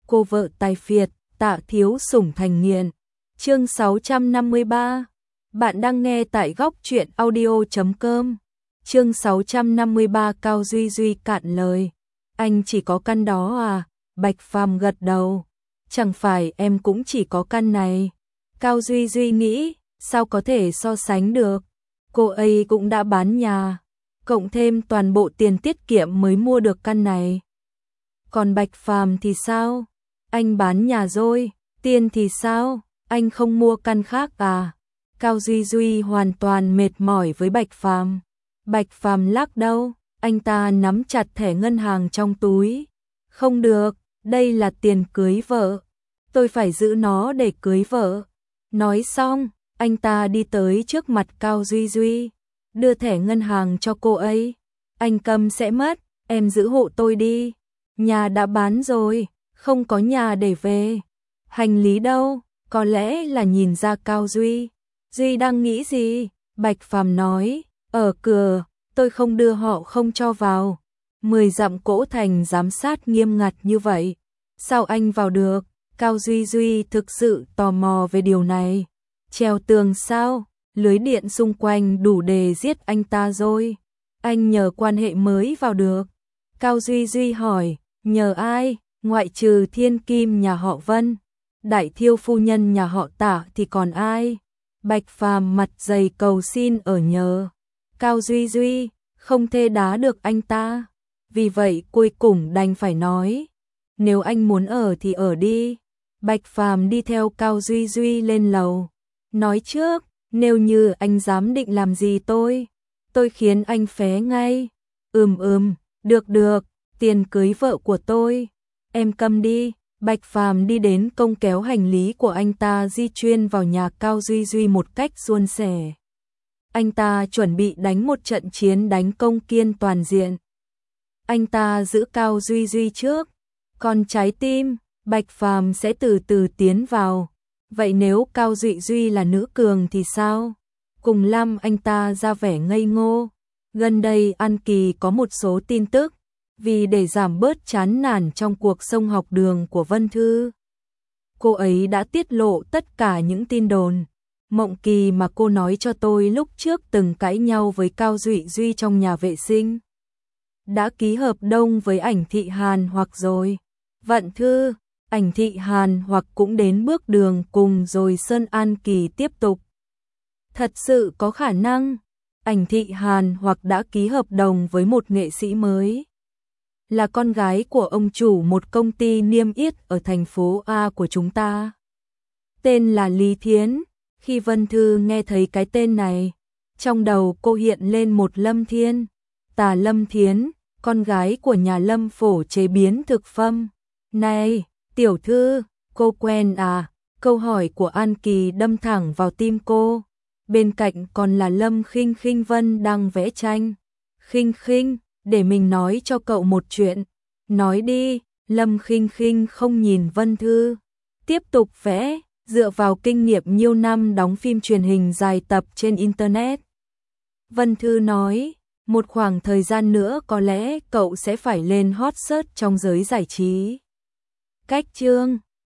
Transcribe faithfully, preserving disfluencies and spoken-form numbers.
cô vợ tài phiệt, Tạ Thiếu Sủng thành nghiện. Chương sáu trăm năm mươi ba. Bạn đang nghe tại góc truyện audio chấm com. Chương sáu trăm năm mươi ba. Cao Duy Duy cạn lời. Anh chỉ có căn đó à? Bạch Phàm gật đầu. Chẳng phải em cũng chỉ có căn này. Cao Duy Duy nghĩ, sao có thể so sánh được? Cô ấy cũng đã bán nhà, cộng thêm toàn bộ tiền tiết kiệm mới mua được căn này. Còn Bạch Phàm thì sao? Anh bán nhà rồi, tiền thì sao? Anh không mua căn khác à? Cao Duy Duy hoàn toàn mệt mỏi với Bạch Phàm. Bạch Phàm lắc đầu, anh ta nắm chặt thẻ ngân hàng trong túi. Không được, đây là tiền cưới vợ. Tôi phải giữ nó để cưới vợ. Nói xong, anh ta đi tới trước mặt Cao Duy Duy, đưa thẻ ngân hàng cho cô ấy. Anh cầm sẽ mất, em giữ hộ tôi đi. Nhà đã bán rồi, không có nhà để về. Hành lý đâu? Có lẽ là nhìn ra Cao Duy Duy đang nghĩ gì. Bạch Phàm nói, ở cửa, tôi không đưa họ không cho vào. Mười dặm cỗ thành giám sát nghiêm ngặt như vậy, sao anh vào được? Cao Duy Duy thực sự tò mò về điều này. Treo tường sao? Lưới điện xung quanh đủ để giết anh ta rồi. Anh nhờ quan hệ mới vào được. Cao Duy Duy hỏi, nhờ ai? Ngoại trừ thiên kim nhà họ Vân, đại thiêu phu nhân nhà họ Tạ thì còn ai? Bạch Phàm mặt dày cầu xin ở nhờ. Cao Duy Duy không thể đá được anh ta. Vì vậy cuối cùng đành phải nói, nếu anh muốn ở thì ở đi. Bạch Phàm đi theo Cao Duy Duy lên lầu. Nói trước, nếu như anh dám định làm gì tôi, tôi khiến anh phé ngay. Ừm ừm, được được, tiền cưới vợ của tôi. Em câm đi. Bạch Phàm đi đến công kéo hành lý của anh ta di chuyển vào nhà Cao Duy Duy một cách suôn sẻ. Anh ta chuẩn bị đánh một trận chiến đánh công kiên toàn diện. Anh ta giữ Cao Duy Duy trước, còn trái tim, Bạch Phàm sẽ từ từ tiến vào. Vậy nếu Cao Duy Duy là nữ cường thì sao? Cùng lắm anh ta ra vẻ ngây ngô. Gần đây An Kỳ có một số tin tức, vì để giảm bớt chán nản trong cuộc sống học đường của Vân Thư, cô ấy đã tiết lộ tất cả những tin đồn. Mộng Kỳ mà cô nói cho tôi lúc trước từng cãi nhau với Cao Duy Duy trong nhà vệ sinh, đã ký hợp đồng với Ảnh Thị Hàn Hoặc rồi. Vận Thư, Ảnh Thị Hàn Hoặc cũng đến bước đường cùng rồi Sơn An Kỳ tiếp tục. Thật sự có khả năng Ảnh Thị Hàn Hoặc đã ký hợp đồng với một nghệ sĩ mới, là con gái của ông chủ một công ty niêm yết ở thành phố A của chúng ta, tên là Lý Thiến. Khi Vân Thư nghe thấy cái tên này, trong đầu cô hiện lên một Lâm Thiên, Tà Lâm Thiến, con gái của nhà Lâm Phổ chế biến thực phẩm. Này, tiểu thư, cô quen à? Câu hỏi của An Kỳ đâm thẳng vào tim cô. Bên cạnh còn là Lâm Khinh Khinh Vân đang vẽ tranh. Khinh Khinh, để mình nói cho cậu một chuyện. Nói đi. Lâm Khinh Khinh không nhìn Vân Thư, tiếp tục vẽ, dựa vào kinh nghiệm nhiều năm đóng phim truyền hình dài tập trên Internet. Vân Thư nói, một khoảng thời gian nữa có lẽ cậu sẽ phải lên hot search trong giới giải trí. Cách chương